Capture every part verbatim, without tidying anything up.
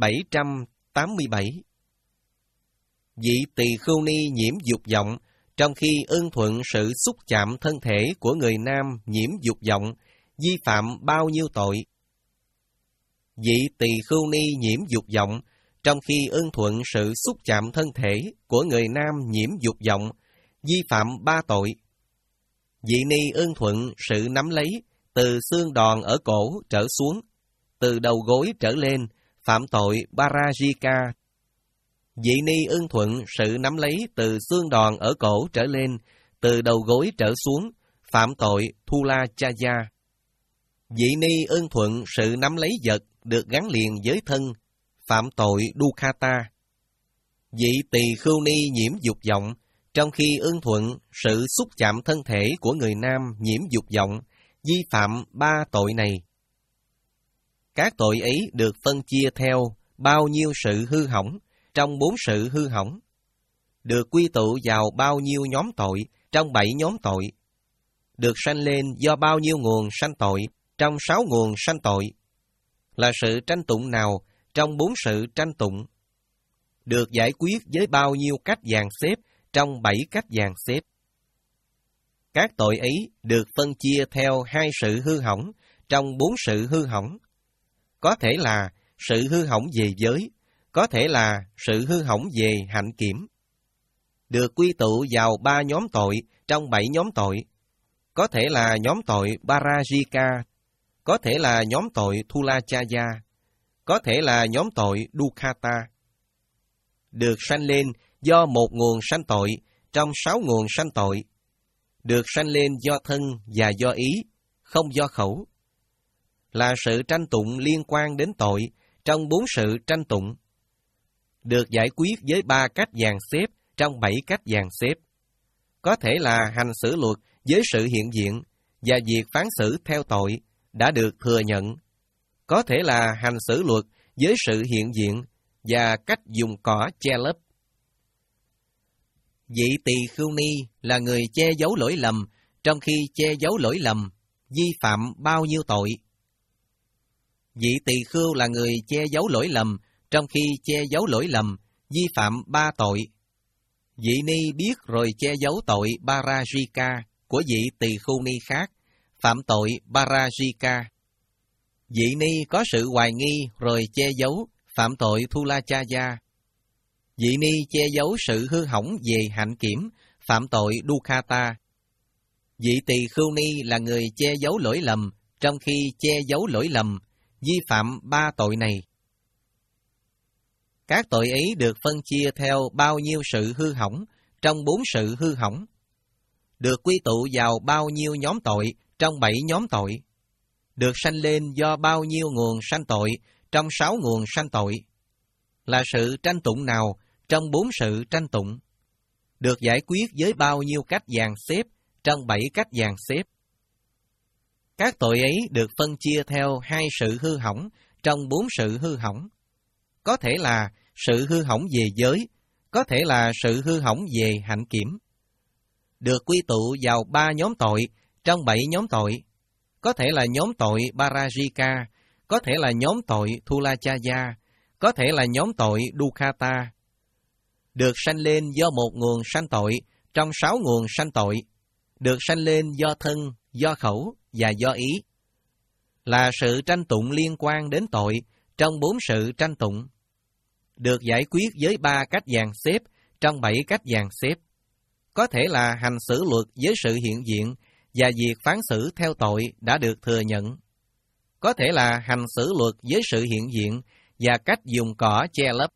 bảy trăm tám mươi bảy. Vị tỳ khưu ni nhiễm dục vọng, trong khi ưng thuận sự xúc chạm thân thể của người nam nhiễm dục vọng, vi phạm bao nhiêu tội? Vị tỳ khưu ni nhiễm dục vọng, trong khi ưng thuận sự xúc chạm thân thể của người nam nhiễm dục vọng, vi phạm ba tội. Vị ni ưng thuận sự nắm lấy từ xương đòn ở cổ trở xuống, từ đầu gối trở lên, phạm tội Parajika. Vị ni ưng thuận sự nắm lấy từ xương đòn ở cổ trở lên, từ đầu gối trở xuống, phạm tội Thulachaya. Vị ni ưng thuận sự nắm lấy vật được gắn liền với thân, phạm tội Dukkata. Vị tỳ khưu ni nhiễm dục vọng, trong khi ưng thuận sự xúc chạm thân thể của người nam nhiễm dục vọng, vi phạm ba tội này. Các tội ấy được phân chia theo bao nhiêu sự hư hỏng trong bốn sự hư hỏng, được quy tụ vào bao nhiêu nhóm tội trong bảy nhóm tội, được sanh lên do bao nhiêu nguồn sanh tội trong sáu nguồn sanh tội, là sự tranh tụng nào trong bốn sự tranh tụng, được giải quyết với bao nhiêu cách dàn xếp trong bảy cách dàn xếp. Các tội ấy được phân chia theo hai sự hư hỏng trong bốn sự hư hỏng, có thể là sự hư hỏng về giới, có thể là sự hư hỏng về hạnh kiểm, được quy tụ vào ba nhóm tội trong bảy nhóm tội, có thể là nhóm tội Parajika, có thể là nhóm tội Thulachaya, có thể là nhóm tội Dukkata. Được sanh lên do một nguồn sanh tội trong sáu nguồn sanh tội, được sanh lên do thân và do ý, không do khẩu, là sự tranh tụng liên quan đến tội trong bốn sự tranh tụng, được giải quyết với ba cách dàn xếp trong bảy cách dàn xếp, có thể là hành xử luật với sự hiện diện và việc phán xử theo tội đã được thừa nhận, có thể là hành xử luật với sự hiện diện và cách dùng cỏ che lấp. Vị tỳ khưu ni là người che giấu lỗi lầm, trong khi che giấu lỗi lầm, vi phạm bao nhiêu tội? Vị tỳ khưu là người che giấu lỗi lầm, trong khi che giấu lỗi lầm, vi phạm ba tội. Vị ni biết rồi che giấu tội Parajika của vị tỳ khưu ni khác, phạm tội Parajika. Vị ni có sự hoài nghi rồi che giấu, phạm tội Thulachaya. Vị ni che giấu sự hư hỏng về hạnh kiểm, phạm tội Dukkata. Vị tỳ khưu ni là người che giấu lỗi lầm, trong khi che giấu lỗi lầm, vi phạm ba tội này. Các tội ấy được phân chia theo bao nhiêu sự hư hỏng trong bốn sự hư hỏng, được quy tụ vào bao nhiêu nhóm tội trong bảy nhóm tội, được sanh lên do bao nhiêu nguồn sanh tội trong sáu nguồn sanh tội, là sự tranh tụng nào trong bốn sự tranh tụng, được giải quyết với bao nhiêu cách dàn xếp trong bảy cách dàn xếp. Các tội ấy được phân chia theo hai sự hư hỏng trong bốn sự hư hỏng, có thể là sự hư hỏng về giới, có thể là sự hư hỏng về hạnh kiểm, được quy tụ vào ba nhóm tội trong bảy nhóm tội, có thể là nhóm tội Parajika, có thể là nhóm tội Thulachaya, có thể là nhóm tội Dukkata, được sanh lên do một nguồn sanh tội trong sáu nguồn sanh tội, được sanh lên do thân, do khẩu và do ý, là sự tranh tụng liên quan đến tội trong bốn sự tranh tụng, được giải quyết với ba cách dàn xếp trong bảy cách dàn xếp, có thể là hành xử luật với sự hiện diện và việc phán xử theo tội đã được thừa nhận, có thể là hành xử luật với sự hiện diện và cách dùng cỏ che lấp.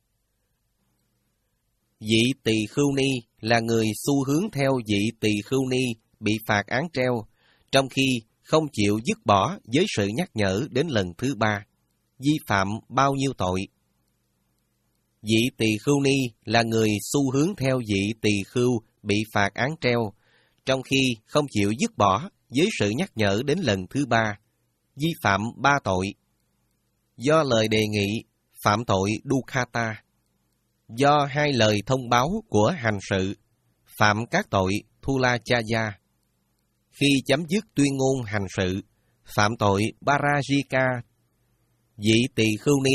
Vị tỳ khưu ni là người xu hướng theo vị tỳ khưu ni bị phạt án treo, trong khi không chịu dứt bỏ với sự nhắc nhở đến lần thứ ba, vi phạm bao nhiêu tội? Vị tỳ khưu ni là người xu hướng theo vị tỳ khưu bị phạt án treo, trong khi không chịu dứt bỏ với sự nhắc nhở đến lần thứ ba, vi phạm ba tội. Do lời đề nghị, phạm tội Dukkata. Do hai lời thông báo của hành sự, phạm các tội Thulachaya. Khi chấm dứt tuyên ngôn hành sự, phạm tội Parajika. Vị tỳ khưu ni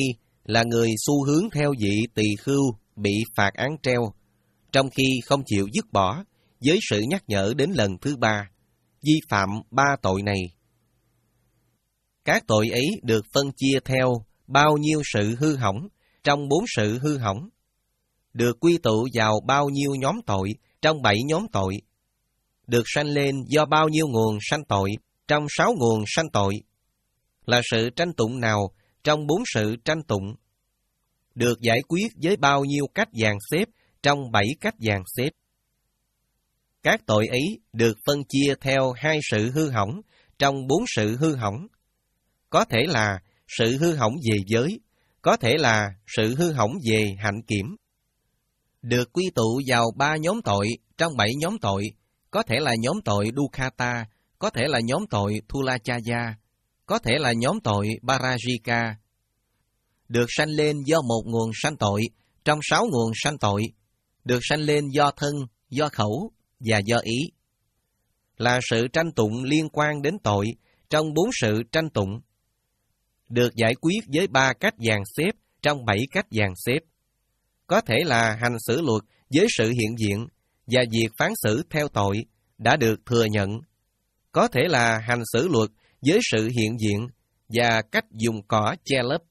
là người xu hướng theo vị tỳ khưu bị phạt án treo, trong khi không chịu dứt bỏ với sự nhắc nhở đến lần thứ ba, vi phạm ba tội này. Các tội ấy được phân chia theo bao nhiêu sự hư hỏng trong bốn sự hư hỏng, được quy tụ vào bao nhiêu nhóm tội trong bảy nhóm tội, được sanh lên do bao nhiêu nguồn sanh tội trong sáu nguồn sanh tội, là sự tranh tụng nào trong bốn sự tranh tụng, được giải quyết với bao nhiêu cách dàn xếp trong bảy cách dàn xếp. Các tội ấy được phân chia theo hai sự hư hỏng trong bốn sự hư hỏng, có thể là sự hư hỏng về giới, có thể là sự hư hỏng về hạnh kiểm. Được quy tụ vào ba nhóm tội trong bảy nhóm tội, có thể là nhóm tội Dukkata, có thể là nhóm tội Thulachaya, có thể là nhóm tội Parajika. Được sanh lên do một nguồn sanh tội trong sáu nguồn sanh tội, được sanh lên do thân, do khẩu và do ý. Là sự tranh tụng liên quan đến tội trong bốn sự tranh tụng, được giải quyết với ba cách dàn xếp trong bảy cách dàn xếp. Có thể là hành xử luật với sự hiện diện và việc phán xử theo tội đã được thừa nhận. Có thể là hành xử luật với sự hiện diện và cách dùng cỏ che lấp.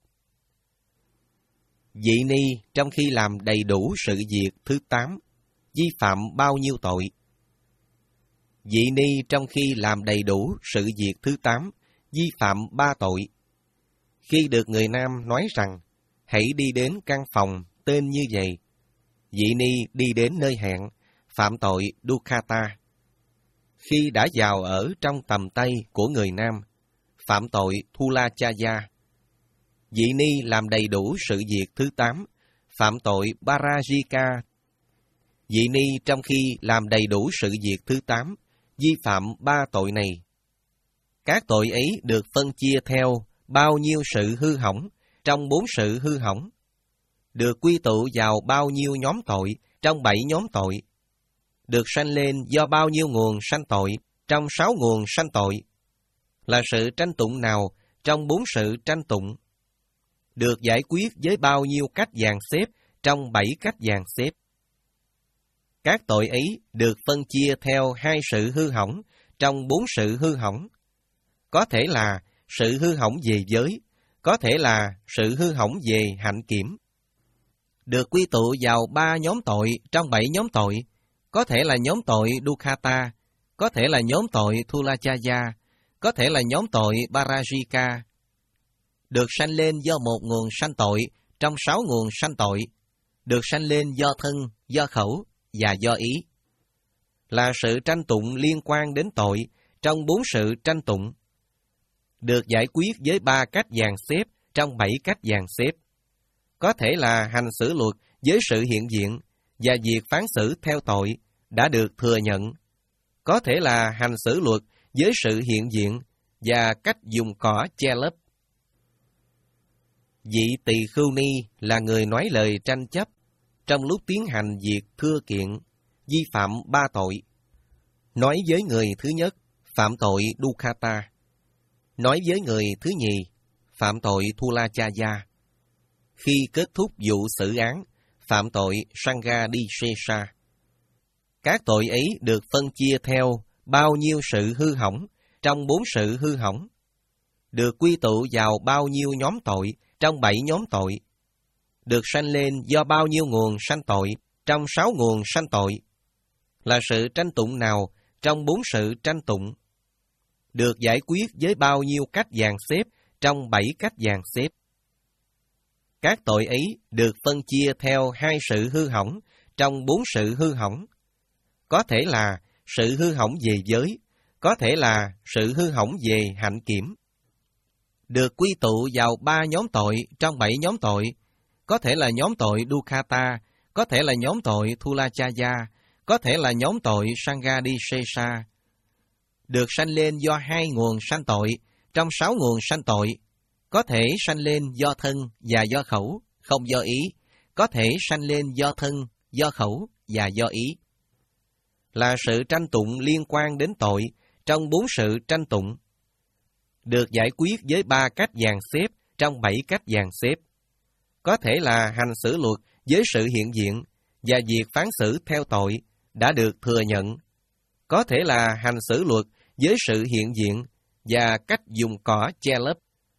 Vị ni trong khi làm đầy đủ sự việc thứ tám, vi phạm bao nhiêu tội? Vị ni trong khi làm đầy đủ sự việc thứ tám, vi phạm ba tội. Khi được người nam nói rằng, hãy đi đến căn phòng tên như vậy, vị ni đi đến nơi hẹn, phạm tội Dukkata. Khi đã vào ở trong tầm tay của người nam, phạm tội Thulachaya. Vị ni làm đầy đủ sự việc thứ tám, phạm tội Parajika. Vị ni trong khi làm đầy đủ sự việc thứ tám, vi phạm ba tội này. Các tội ấy được phân chia theo bao nhiêu sự hư hỏng trong bốn sự hư hỏng, được quy tụ vào bao nhiêu nhóm tội trong bảy nhóm tội, được sanh lên do bao nhiêu nguồn sanh tội trong sáu nguồn sanh tội, là sự tranh tụng nào trong bốn sự tranh tụng, được giải quyết với bao nhiêu cách dàn xếp trong bảy cách dàn xếp. Các tội ấy được phân chia theo hai sự hư hỏng trong bốn sự hư hỏng, có thể là sự hư hỏng về giới, có thể là sự hư hỏng về hạnh kiểm. Được quy tụ vào ba nhóm tội trong bảy nhóm tội, có thể là nhóm tội Dukkata, có thể là nhóm tội Thulachaya, có thể là nhóm tội Parajika. Được sanh lên do một nguồn sanh tội trong sáu nguồn sanh tội, được sanh lên do thân, do khẩu và do ý. Là sự tranh tụng liên quan đến tội trong bốn sự tranh tụng, được giải quyết với ba cách dàn xếp trong bảy cách dàn xếp. Có thể là hành xử luật với sự hiện diện và việc phán xử theo tội đã được thừa nhận. Có thể là hành xử luật với sự hiện diện và cách dùng cỏ che lấp. Vị tỳ khưu ni là người nói lời tranh chấp trong lúc tiến hành việc thưa kiện, vi phạm ba tội. Nói với người thứ nhất, phạm tội Dukkata. Nói với người thứ nhì, phạm tội Thulachaya. Khi kết thúc vụ xử án, phạm tội Sanghadisesa. Các tội ấy được phân chia theo bao nhiêu sự hư hỏng trong bốn sự hư hỏng, được quy tụ vào bao nhiêu nhóm tội trong bảy nhóm tội, được sanh lên do bao nhiêu nguồn sanh tội trong sáu nguồn sanh tội, là sự tranh tụng nào trong bốn sự tranh tụng, được giải quyết với bao nhiêu cách dàn xếp trong bảy cách dàn xếp. Các tội ấy được phân chia theo hai sự hư hỏng trong bốn sự hư hỏng, có thể là sự hư hỏng về giới, có thể là sự hư hỏng về hạnh kiểm. Được quy tụ vào ba nhóm tội trong bảy nhóm tội, có thể là nhóm tội Dukkata, có thể là nhóm tội Thulachaya, có thể là nhóm tội Sanghadisesa. Được sanh lên do hai nguồn sanh tội trong sáu nguồn sanh tội, có thể sanh lên do thân và do khẩu, không do ý, có thể sanh lên do thân, do khẩu và do ý. Là sự tranh tụng liên quan đến tội trong bốn sự tranh tụng, được giải quyết với ba cách dàn xếp trong bảy cách dàn xếp. có thể là hành xử luật với sự hiện diện và việc phán xử theo tội đã được thừa nhận, có thể là hành xử luật với sự hiện diện và cách dùng cỏ che lấp.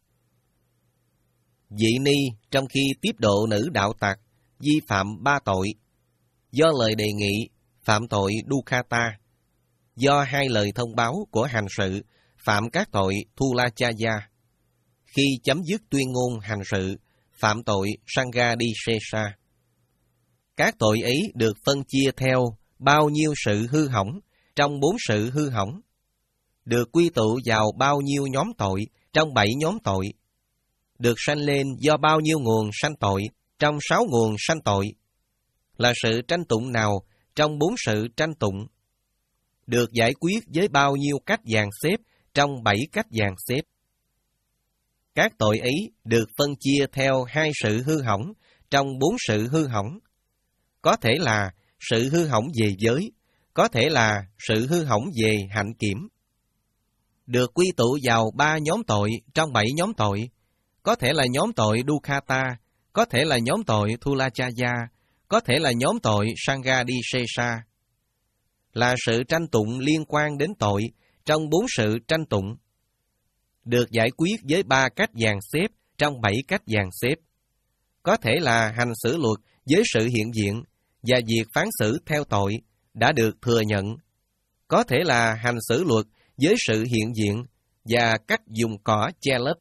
Vị ni trong khi tiếp độ nữ đạo tặc vi phạm ba tội: do lời đề nghị phạm tội Dukkata, do hai lời thông báo của hành sự phạm các tội Thulachaya, khi chấm dứt tuyên ngôn hành sự phạm tội Sanghadisesa. Các tội ấy được phân chia theo bao nhiêu sự hư hỏng trong bốn sự hư hỏng, được quy tụ vào bao nhiêu nhóm tội trong bảy nhóm tội, được sanh lên do bao nhiêu nguồn sanh tội trong sáu nguồn sanh tội, là sự tranh tụng nào trong bốn sự tranh tụng, được giải quyết với bao nhiêu cách dàn xếp trong bảy cách dàn xếp. Các tội ấy được phân chia theo hai sự hư hỏng trong bốn sự hư hỏng, có thể là sự hư hỏng về giới, có thể là sự hư hỏng về hạnh kiểm. Được quy tụ vào ba nhóm tội trong bảy nhóm tội, có thể là nhóm tội Dukkata, có thể là nhóm tội Thulachaya, có thể là nhóm tội Sanghadisesa, là sự tranh tụng liên quan đến tội trong bốn sự tranh tụng, được giải quyết với ba cách dàn xếp trong bảy cách dàn xếp, có thể là hành xử luật với sự hiện diện và việc phán xử theo tội đã được thừa nhận, có thể là hành xử luật với sự hiện diện và cách dùng cỏ che lấp.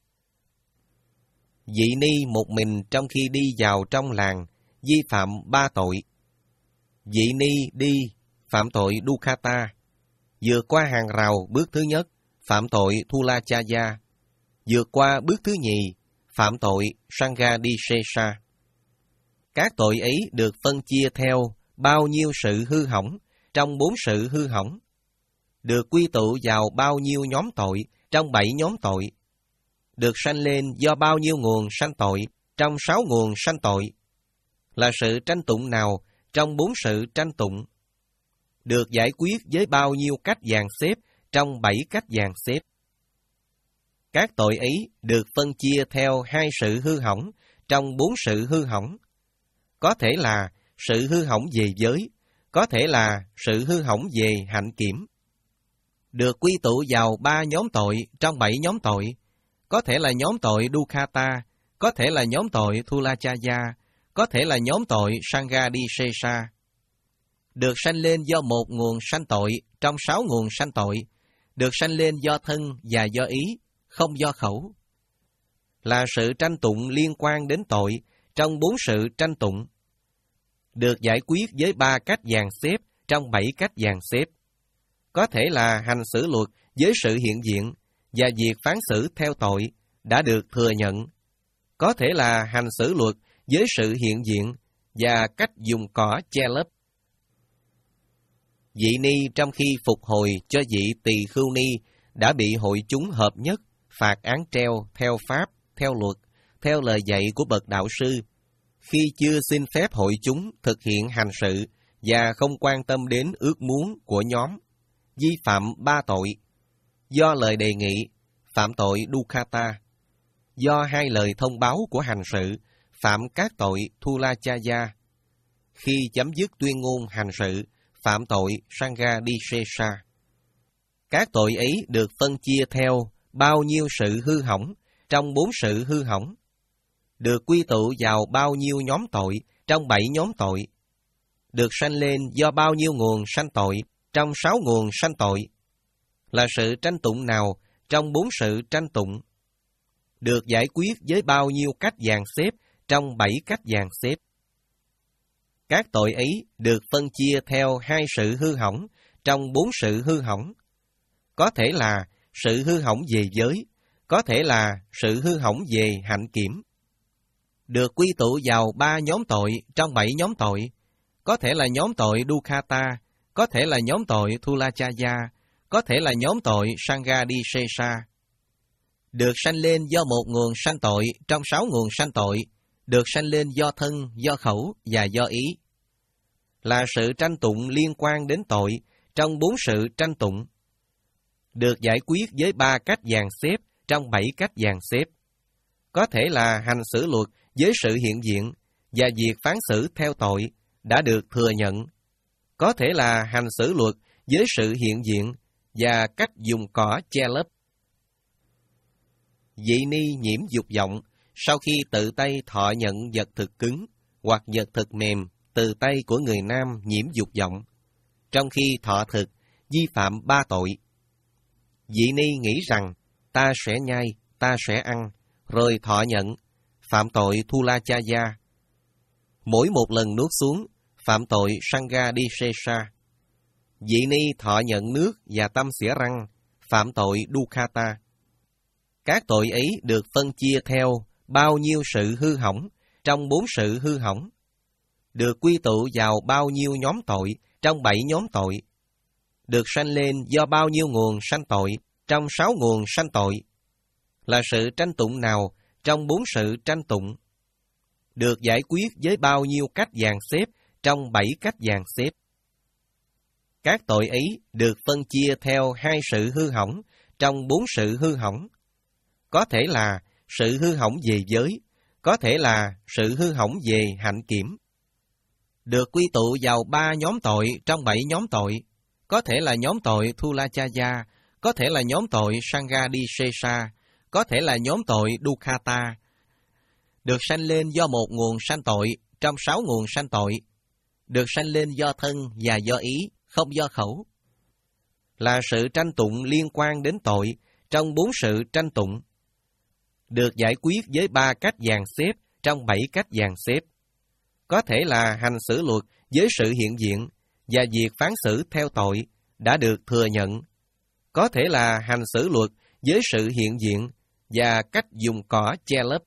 Vị ni một mình trong khi đi vào trong làng vi phạm ba tội. Vị ni đi phạm tội Dukkata, vượt qua hàng rào bước thứ nhất phạm tội Thulachaya, vượt qua bước thứ nhì phạm tội Sanghadisesa. Các tội ấy được phân chia theo bao nhiêu sự hư hỏng trong bốn sự hư hỏng, được quy tụ vào bao nhiêu nhóm tội trong bảy nhóm tội, được sanh lên do bao nhiêu nguồn sanh tội trong sáu nguồn sanh tội, là sự tranh tụng nào trong bốn sự tranh tụng, được giải quyết với bao nhiêu cách dàn xếp trong bảy cách dàn xếp. Các tội ấy được phân chia theo hai sự hư hỏng trong bốn sự hư hỏng, có thể là sự hư hỏng về giới, có thể là sự hư hỏng về hạnh kiểm. Được quy tụ vào ba nhóm tội trong bảy nhóm tội, có thể là nhóm tội Dukkata, có thể là nhóm tội Thulachaya, có thể là nhóm tội Sanghadisesa. Được sanh lên do một nguồn sanh tội trong sáu nguồn sanh tội, được sanh lên do thân và do ý, không do khẩu, là sự tranh tụng liên quan đến tội trong bốn sự tranh tụng, được giải quyết với ba cách dàn xếp trong bảy cách dàn xếp, có thể là hành xử luật với sự hiện diện và việc phán xử theo tội đã được thừa nhận, có thể là hành xử luật với sự hiện diện và cách dùng cỏ che lấp. Vị ni trong khi phục hồi cho vị tỳ khưu ni đã bị hội chúng hợp nhất phạt án treo theo pháp, theo luật, theo lời dạy của bậc đạo sư, khi chưa xin phép hội chúng thực hiện hành sự và không quan tâm đến ước muốn của nhóm, vi phạm ba tội: do lời đề nghị phạm tội Dukkata, do hai lời thông báo của hành sự phạm các tội Thulachaya, khi chấm dứt tuyên ngôn hành sự phạm tội Sanghadisesa. Các tội ấy được phân chia theo bao nhiêu sự hư hỏng trong bốn sự hư hỏng, được quy tụ vào bao nhiêu nhóm tội trong bảy nhóm tội, được sanh lên do bao nhiêu nguồn sanh tội trong sáu nguồn sanh tội, là sự tranh tụng nào trong bốn sự tranh tụng, được giải quyết với bao nhiêu cách dàn xếp trong bảy cách dàn xếp. Các tội ấy được phân chia theo hai sự hư hỏng trong bốn sự hư hỏng, có thể là sự hư hỏng về giới, có thể là sự hư hỏng về hạnh kiểm. Được quy tụ vào ba nhóm tội trong bảy nhóm tội, có thể là nhóm tội Dukkata, có thể là nhóm tội Thulachaya, có thể là nhóm tội Sanghadisesa. Được sanh lên do một nguồn sanh tội trong sáu nguồn sanh tội, được sanh lên do thân, do khẩu và do ý, là sự tranh tụng liên quan đến tội trong bốn sự tranh tụng, được giải quyết với ba cách dàn xếp trong bảy cách dàn xếp, có thể là hành xử luật với sự hiện diện và việc phán xử theo tội đã được thừa nhận. Có thể là hành xử luật với sự hiện diện và cách dùng cỏ che lấp. Dị ni nhiễm dục vọng sau khi tự tay thọ nhận vật thực cứng hoặc vật thực mềm từ tay của người nam nhiễm dục vọng, trong khi thọ thực vi phạm ba tội. Dị ni nghĩ rằng ta sẽ nhai, ta sẽ ăn, rồi thọ nhận, phạm tội Thulachaya. Mỗi một lần nuốt xuống, phạm tội Sanghadisesa. Dị ni thọ nhận nước và tâm xỉa răng, phạm tội Dukkata. Các tội ấy được phân chia theo bao nhiêu sự hư hỏng trong bốn sự hư hỏng, được quy tụ vào bao nhiêu nhóm tội trong bảy nhóm tội, được sanh lên do bao nhiêu nguồn sanh tội trong sáu nguồn sanh tội, là sự tranh tụng nào trong bốn sự tranh tụng, được giải quyết với bao nhiêu cách dàn xếp trong bảy cách dàn xếp. Các tội ấy được phân chia theo hai sự hư hỏng trong bốn sự hư hỏng, có thể là sự hư hỏng về giới, có thể là sự hư hỏng về hạnh kiểm. Được quy tụ vào ba nhóm tội trong bảy nhóm tội, có thể là nhóm tội Thulachaya, có thể là nhóm tội Sanghadisesa, có thể là nhóm tội Dukkata, được sanh lên do một nguồn sanh tội trong sáu nguồn sanh tội, được sanh lên do thân và do ý, không do khẩu, là sự tranh tụng liên quan đến tội trong bốn sự tranh tụng, được giải quyết với ba cách dàn xếp trong bảy cách dàn xếp, có thể là hành xử luật với sự hiện diện và việc phán xử theo tội đã được thừa nhận, có thể là hành xử luật với sự hiện diện và cách dùng cỏ che lấp.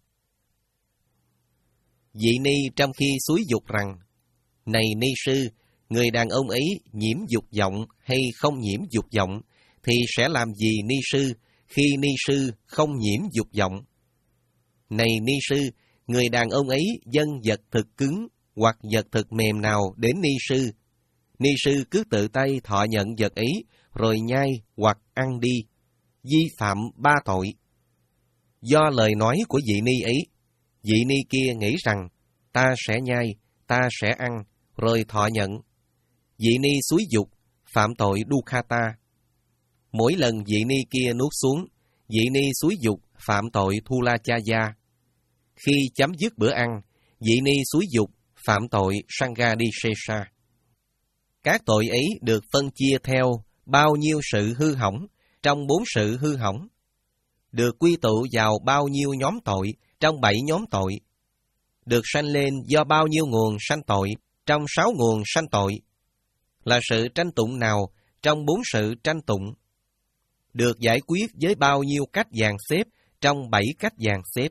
Dị ni trong khi xúi dục rằng, này ni sư, người đàn ông ấy nhiễm dục vọng hay không nhiễm dục vọng, thì sẽ làm gì ni sư khi ni sư không nhiễm dục vọng? Này ni sư, người đàn ông ấy dâng vật thực cứng hoặc vật thực mềm nào đến ni sư, ni sư cứ tự tay thọ nhận vật ấy rồi nhai hoặc ăn đi, vi phạm ba tội. Do lời nói của vị ni ấy, vị ni kia nghĩ rằng ta sẽ nhai, ta sẽ ăn, rồi thọ nhận. Vị ni xúi dục, phạm tội Dukkata. Mỗi lần vị ni kia nuốt xuống, vị ni xúi dục, phạm tội Thulachaya. Khi chấm dứt bữa ăn, vị ni xúi dục, phạm tội Sanghadisesa. Các tội ấy được phân chia theo bao nhiêu sự hư hỏng trong bốn sự hư hỏng, được quy tụ vào bao nhiêu nhóm tội trong bảy nhóm tội, được sanh lên do bao nhiêu nguồn sanh tội trong sáu nguồn sanh tội, là sự tranh tụng nào trong bốn sự tranh tụng, được giải quyết với bao nhiêu cách dàn xếp trong bảy cách dàn xếp.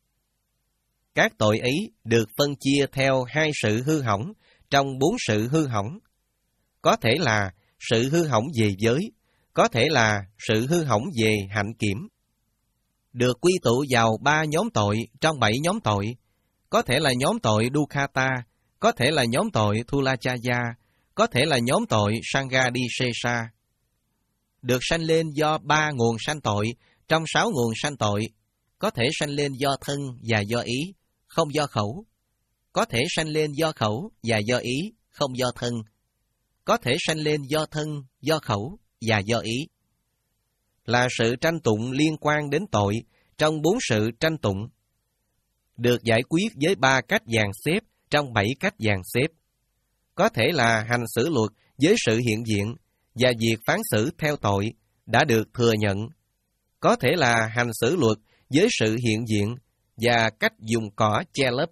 Các tội ấy được phân chia theo hai sự hư hỏng trong bốn sự hư hỏng, có thể là sự hư hỏng về giới, có thể là sự hư hỏng về hạnh kiểm, được quy tụ vào ba nhóm tội trong bảy nhóm tội, có thể là nhóm tội Dukkata, có thể là nhóm tội Thulachaya, có thể là nhóm tội Sanghadisesa, được sanh lên do ba nguồn sanh tội trong sáu nguồn sanh tội, có thể sanh lên do thân và do ý, không do khẩu, có thể sanh lên do khẩu và do ý, không do thân, có thể sanh lên do thân, do khẩu và do ý, là sự tranh tụng liên quan đến tội trong bốn sự tranh tụng, được giải quyết với ba cách dàn xếp trong bảy cách dàn xếp, có thể là hành xử luật với sự hiện diện và việc phán xử theo tội đã được thừa nhận, có thể là hành xử luật với sự hiện diện và cách dùng cỏ che lấp.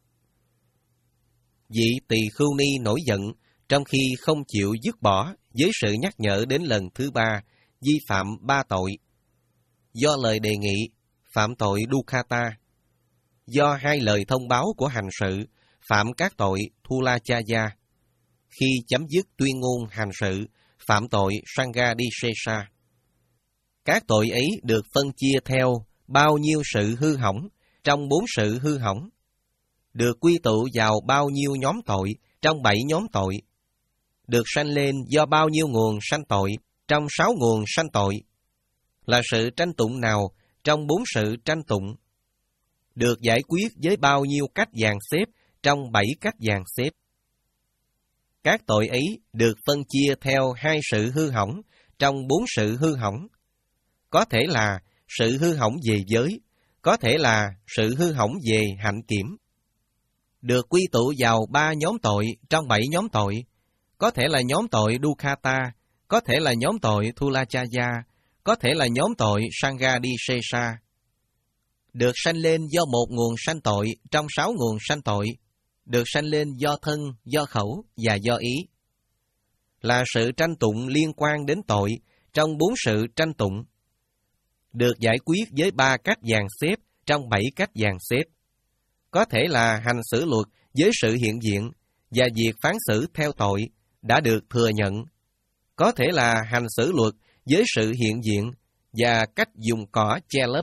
Vị tỳ khưu ni nổi giận trong khi không chịu dứt bỏ với sự nhắc nhở đến lần thứ ba, vi phạm ba tội. Do lời đề nghị, phạm tội Dukkata. Do hai lời thông báo của hành sự, phạm các tội Thulachaya. Khi chấm dứt tuyên ngôn hành sự, phạm tội Sanghadisesa. Các tội ấy được phân chia theo bao nhiêu sự hư hỏng trong bốn sự hư hỏng, được quy tụ vào bao nhiêu nhóm tội trong bảy nhóm tội, được sanh lên do bao nhiêu nguồn sanh tội trong sáu nguồn sanh tội, là sự tranh tụng nào trong bốn sự tranh tụng, được giải quyết với bao nhiêu cách dàn xếp trong bảy cách dàn xếp. Các tội ấy được phân chia theo hai sự hư hỏng trong bốn sự hư hỏng. Có thể là sự hư hỏng về giới, có thể là sự hư hỏng về hạnh kiểm. Được quy tụ vào ba nhóm tội trong bảy nhóm tội, có thể là nhóm tội Dukkata, có thể là nhóm tội Thulachaya, có thể là nhóm tội Sanghadisesa. Được sanh lên do một nguồn sanh tội trong sáu nguồn sanh tội, được sanh lên do thân, do khẩu và do ý. Là sự tranh tụng liên quan đến tội trong bốn sự tranh tụng. Được giải quyết với ba cách dàn xếp trong bảy cách dàn xếp. Có thể là hành xử luật với sự hiện diện và việc phán xử theo tội đã được thừa nhận. Có thể là hành xử luật với sự hiện diện và cách dùng cỏ che lấp.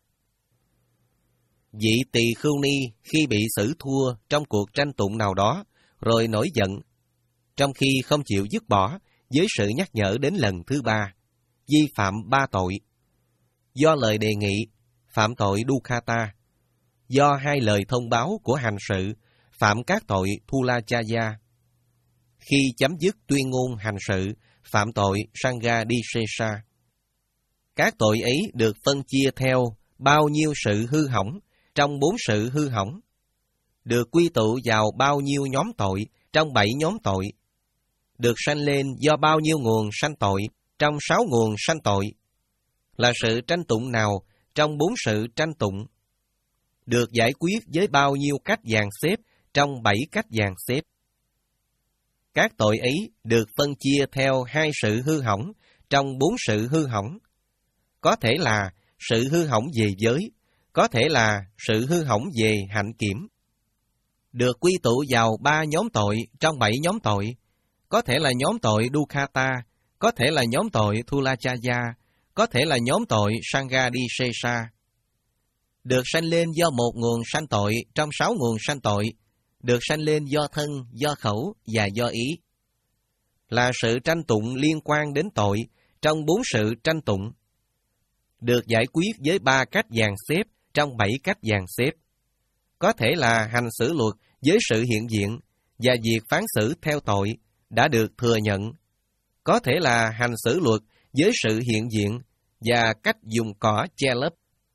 Vị tỳ khưu ni khi bị xử thua trong cuộc tranh tụng nào đó, rồi nổi giận, trong khi không chịu dứt bỏ với sự nhắc nhở đến lần thứ ba, vi phạm ba tội. Do lời đề nghị, phạm tội Dukkata. Do hai lời thông báo của hành sự, phạm các tội Thulachaya. Khi chấm dứt tuyên ngôn hành sự, phạm tội Sanghadisesa. Các tội ấy được phân chia theo bao nhiêu sự hư hỏng trong bốn sự hư hỏng, được quy tụ vào bao nhiêu nhóm tội trong bảy nhóm tội, được sanh lên do bao nhiêu nguồn sanh tội trong sáu nguồn sanh tội, là sự tranh tụng nào trong bốn sự tranh tụng, được giải quyết với bao nhiêu cách dàn xếp trong bảy cách dàn xếp. Các tội ấy được phân chia theo hai sự hư hỏng trong bốn sự hư hỏng. Có thể là sự hư hỏng về giới, có thể là sự hư hỏng về hạnh kiểm. Được quy tụ vào ba nhóm tội trong bảy nhóm tội, có thể là nhóm tội Dukkata, có thể là nhóm tội Thulachaya, có thể là nhóm tội Sanghadisesa. Được sanh lên do một nguồn sanh tội trong sáu nguồn sanh tội, được sanh lên do thân, do khẩu và do ý. Là sự tranh tụng liên quan đến tội trong bốn sự tranh tụng. Được giải quyết với ba cách dàn xếp trong bảy cách dàn xếp. Có thể là hành xử luật với sự hiện diện và việc phán xử theo tội đã được thừa nhận. Có thể là hành xử luật với sự hiện diện và cách dùng cỏ che lấp.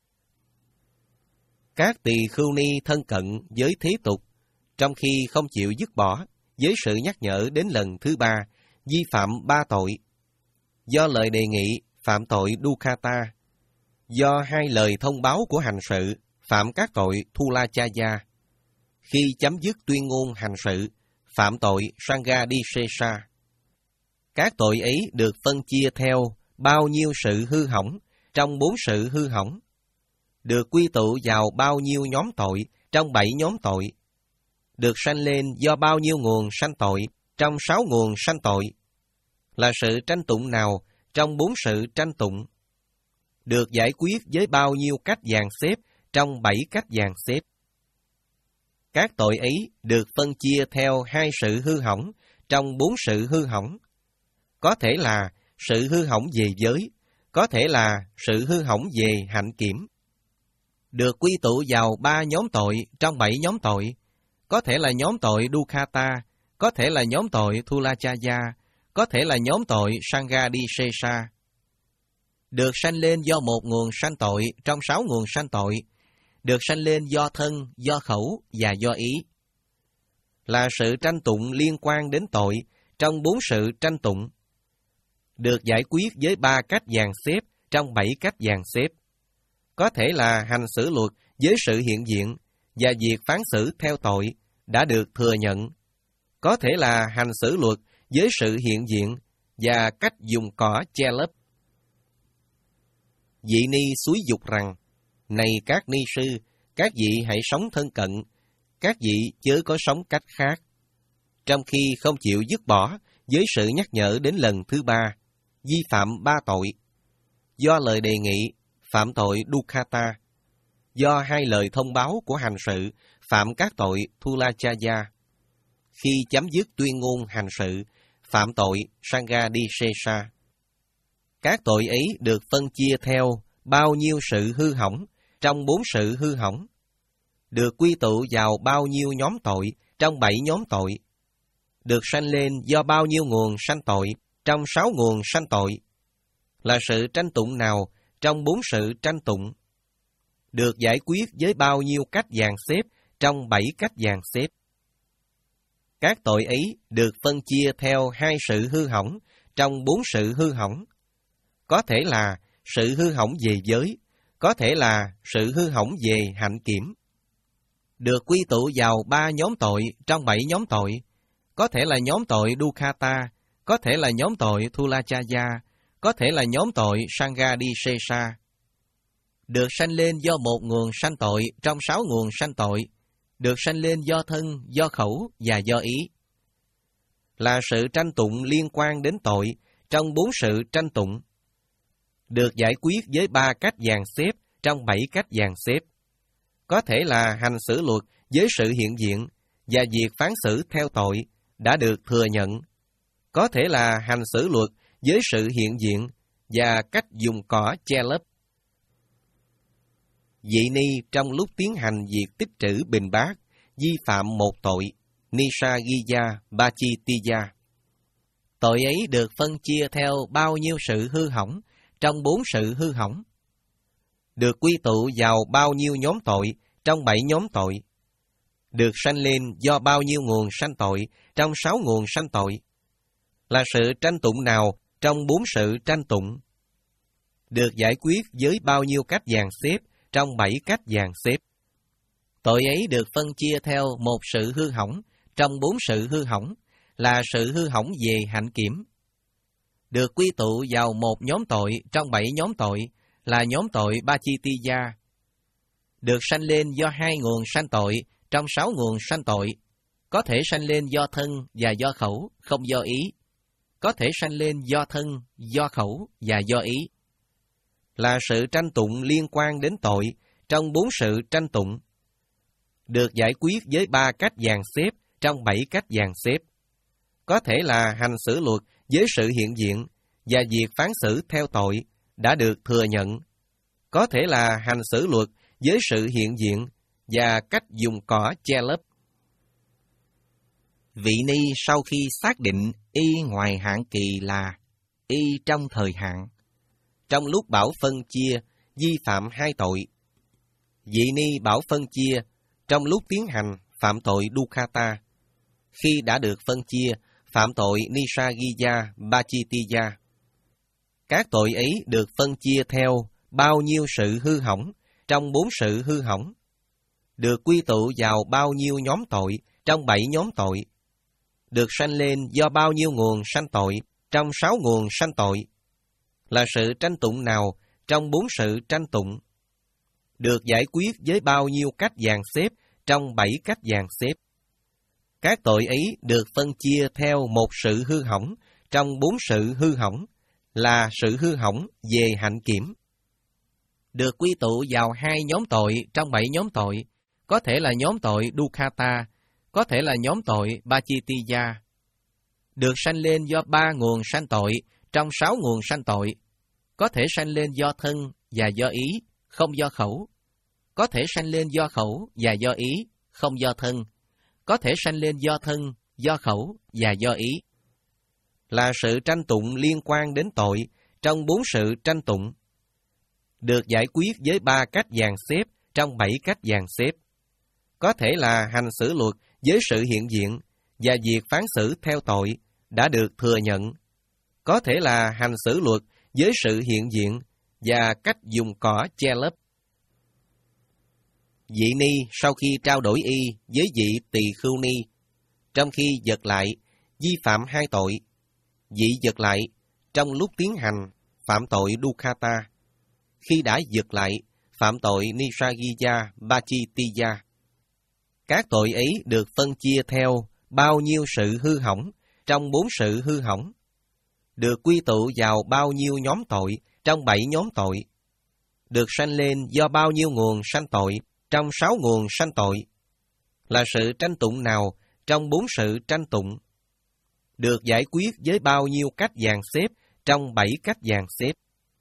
Các tỳ khưu ni thân cận với thế tục, trong khi không chịu dứt bỏ với sự nhắc nhở đến lần thứ ba, vi phạm ba tội. Do lời đề nghị, phạm tội Dukkata. Do hai lời thông báo của hành sự, phạm các tội Thulachaya. Khi chấm dứt tuyên ngôn hành sự, phạm tội Sanghadisesa. Các tội ấy được phân chia theo bao nhiêu sự hư hỏng trong bốn sự hư hỏng, được quy tụ vào bao nhiêu nhóm tội trong bảy nhóm tội, được sanh lên do bao nhiêu nguồn sanh tội trong sáu nguồn sanh tội, là sự tranh tụng nào trong bốn sự tranh tụng, được giải quyết với bao nhiêu cách dàn xếp trong bảy cách dàn xếp. Các tội ấy được phân chia theo hai sự hư hỏng trong bốn sự hư hỏng. Có thể là sự hư hỏng về giới, có thể là sự hư hỏng về hạnh kiểm. Được quy tụ vào ba nhóm tội trong bảy nhóm tội, có thể là nhóm tội Dukkata, có thể là nhóm tội Thulachaya, có thể là nhóm tội Sanghadisesa. Được sanh lên do một nguồn sanh tội trong sáu nguồn sanh tội, được sanh lên do thân, do khẩu và do ý. Là sự tranh tụng liên quan đến tội trong bốn sự tranh tụng. Được giải quyết với ba cách dàn xếp trong bảy cách dàn xếp. Có thể là hành xử luật với sự hiện diện và việc phán xử theo tội đã được thừa nhận. Có thể là hành xử luật với sự hiện diện và cách dùng cỏ che lấp. Vị ni xúi dục rằng, này các ni sư, các vị hãy sống thân cận, các vị chớ có sống cách khác. Trong khi không chịu dứt bỏ với sự nhắc nhở đến lần thứ ba, vi phạm ba tội. Do lời đề nghị, phạm tội Dukkata. Do hai lời thông báo của hành sự, phạm các tội Thulachaya. Khi chấm dứt tuyên ngôn hành sự, phạm tội Sanghadisesa. Các tội ấy được phân chia theo bao nhiêu sự hư hỏng trong bốn sự hư hỏng, được quy tụ vào bao nhiêu nhóm tội trong bảy nhóm tội, được sanh lên do bao nhiêu nguồn sanh tội trong sáu nguồn sanh tội, là sự tranh tụng nào trong bốn sự tranh tụng, được giải quyết với bao nhiêu cách dàn xếp trong bảy cách dàn xếp. Các tội ấy được phân chia theo hai sự hư hỏng trong bốn sự hư hỏng. Có thể là sự hư hỏng về giới, có thể là sự hư hỏng về hạnh kiểm. Được quy tụ vào ba nhóm tội trong bảy nhóm tội, có thể là nhóm tội Dukkata, có thể là nhóm tội Thulachaya, có thể là nhóm tội Sanghadisesa. Được sanh lên do một nguồn sanh tội trong sáu nguồn sanh tội, được sanh lên do thân, do khẩu và do ý. Là sự tranh tụng liên quan đến tội trong bốn sự tranh tụng, được giải quyết với ba cách dàn xếp trong bảy cách dàn xếp. Có thể là hành xử luật với sự hiện diện và việc phán xử theo tội đã được thừa nhận. Có thể là hành xử luật với sự hiện diện và cách dùng cỏ che lấp. Vị ni trong lúc tiến hành việc tích trữ bình bát, vi phạm một tội, Nisagiya Bachitiya. Tội ấy được phân chia theo bao nhiêu sự hư hỏng trong bốn sự hư hỏng, được quy tụ vào bao nhiêu nhóm tội trong bảy nhóm tội, được sanh lên do bao nhiêu nguồn sanh tội trong sáu nguồn sanh tội, là sự tranh tụng nào trong bốn sự tranh tụng, được giải quyết với bao nhiêu cách dàn xếp trong bảy cách dàn xếp. Tội ấy được phân chia theo một sự hư hỏng trong bốn sự hư hỏng, là sự hư hỏng về hạnh kiểm. Được quy tụ vào một nhóm tội trong bảy nhóm tội, là nhóm tội Bachitiya. Được sanh lên do hai nguồn sanh tội trong sáu nguồn sanh tội, có thể sanh lên do thân và do khẩu, không do ý. Có thể sanh lên do thân, do khẩu và do ý. Là sự tranh tụng liên quan đến tội trong bốn sự tranh tụng, được giải quyết với ba cách dàn xếp trong bảy cách dàn xếp. Có thể là hành xử luật với sự hiện diện và việc phán xử theo tội đã được thừa nhận. Có thể là hành xử luật với sự hiện diện và cách dùng cỏ che lấp. Vị ni sau khi xác định y ngoài hạn kỳ là y trong thời hạn, trong lúc bảo phân chia vi phạm hai tội, vị ni bảo phân chia trong lúc tiến hành phạm tội Dukkata, khi đã được phân chia phạm tội Nisagiya Bachitiya. Các tội ấy được phân chia theo bao nhiêu sự hư hỏng trong bốn sự hư hỏng, được quy tụ vào bao nhiêu nhóm tội trong bảy nhóm tội, được sanh lên do bao nhiêu nguồn sanh tội trong sáu nguồn sanh tội, là sự tranh tụng nào trong bốn sự tranh tụng, được giải quyết với bao nhiêu cách dàn xếp trong bảy cách dàn xếp. Các tội ấy được phân chia theo một sự hư hỏng trong bốn sự hư hỏng, là sự hư hỏng về hạnh kiểm. Được quy tụ vào hai nhóm tội trong bảy nhóm tội, có thể là nhóm tội Dukkata, có thể là nhóm tội Bachitiya. Được sanh lên do ba nguồn sanh tội trong sáu nguồn sanh tội, có thể sanh lên do thân và do ý, không do khẩu. Có thể sanh lên do khẩu và do ý, không do thân. Có thể sanh lên do thân, do khẩu và do ý. Là sự tranh tụng liên quan đến tội trong bốn sự tranh tụng, được giải quyết với ba cách dàn xếp trong bảy cách dàn xếp. Có thể là hành xử luật với sự hiện diện và việc phán xử theo tội đã được thừa nhận. Có thể là hành xử luật với sự hiện diện và cách dùng cỏ che lấp. Vị ni sau khi trao đổi y với vị tỳ khưu ni, trong khi giật lại vi phạm hai tội, vị giật lại trong lúc tiến hành phạm tội Dukkata, khi đã giật lại phạm tội Nisagiya Bachitiya. Các tội ấy được phân chia theo bao nhiêu sự hư hỏng trong bốn sự hư hỏng, được quy tụ vào bao nhiêu nhóm tội trong bảy nhóm tội, được sanh lên do bao nhiêu nguồn sanh tội trong sáu nguồn sanh tội, là sự tranh tụng nào trong bốn sự tranh tụng, được giải quyết với bao nhiêu cách dàn xếp trong bảy cách dàn xếp.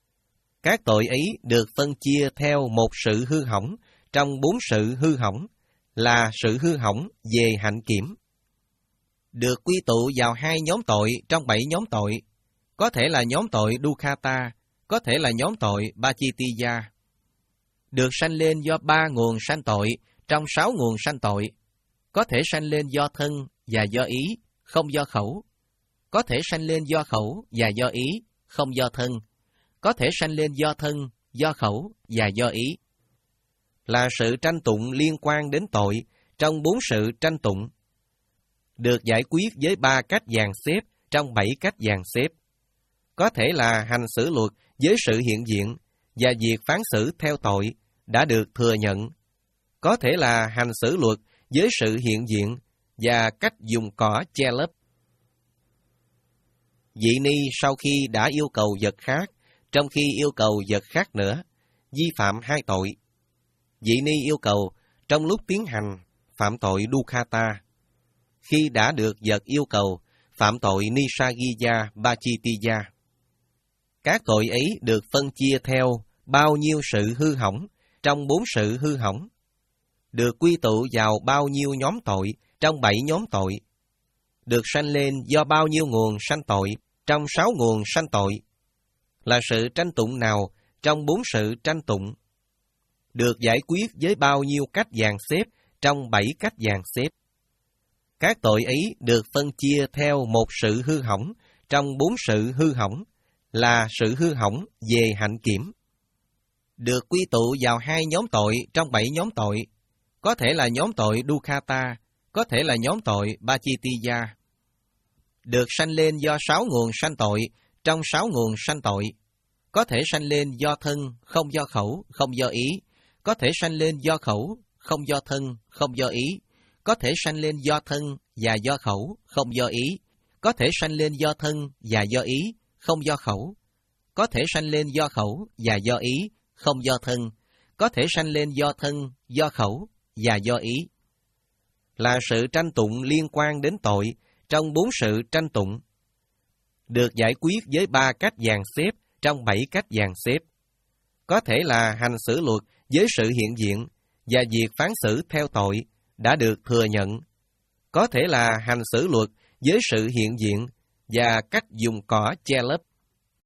Các tội ấy được phân chia theo một sự hư hỏng trong bốn sự hư hỏng, là sự hư hỏng về hạnh kiểm. Được quy tụ vào hai nhóm tội trong bảy nhóm tội, có thể là nhóm tội Dukkata, có thể là nhóm tội Pacittiya. Được sanh lên do ba nguồn sanh tội trong sáu nguồn sanh tội, có thể sanh lên do thân và do ý, không do khẩu. Có thể sanh lên do khẩu và do ý, không do thân. Có thể sanh lên do thân, do khẩu và do ý. Là sự tranh tụng liên quan đến tội trong bốn sự tranh tụng. Được giải quyết với ba cách dàn xếp trong bảy cách dàn xếp. Có thể là hành xử luật với sự hiện diện và việc phán xử theo tội đã được thừa nhận. Có thể là hành xử luật với sự hiện diện và cách dùng cỏ che lấp. Vị ni sau khi đã yêu cầu vật khác, trong khi yêu cầu vật khác nữa, vi phạm hai tội. Vị ni yêu cầu trong lúc tiến hành phạm tội Dukkata. Khi đã được vật yêu cầu, phạm tội Nissaggiya Pacittiya. Các tội ấy được phân chia theo bao nhiêu sự hư hỏng trong bốn sự hư hỏng. Được quy tụ vào bao nhiêu nhóm tội trong bảy nhóm tội. Được sanh lên do bao nhiêu nguồn sanh tội trong sáu nguồn sanh tội. Là sự tranh tụng nào trong bốn sự tranh tụng. Được giải quyết với bao nhiêu cách dàn xếp trong bảy cách dàn xếp. Các tội ấy được phân chia theo một sự hư hỏng trong bốn sự hư hỏng, là sự hư hỏng về hạnh kiểm. Được quy tụ vào hai nhóm tội trong bảy nhóm tội, có thể là nhóm tội Dukkata, có thể là nhóm tội Pacittiya. Được sanh lên do sáu nguồn sanh tội trong sáu nguồn sanh tội, có thể sanh lên do thân, không do khẩu, không do ý, có thể sanh lên do khẩu, không do thân, không do ý, có thể sanh lên do thân và do khẩu, không do ý, có thể sanh lên do thân và do ý, không do khẩu, có thể sanh lên do khẩu và do ý, không do thân, có thể sanh lên do thân, do khẩu và do ý. Là sự tranh tụng liên quan đến tội trong bốn sự tranh tụng. Được giải quyết với ba cách dàn xếp trong bảy cách dàn xếp. Có thể là hành xử luật với sự hiện diện và việc phán xử theo tội đã được thừa nhận. Có thể là hành xử luật với sự hiện diện và cách dùng cỏ che lấp.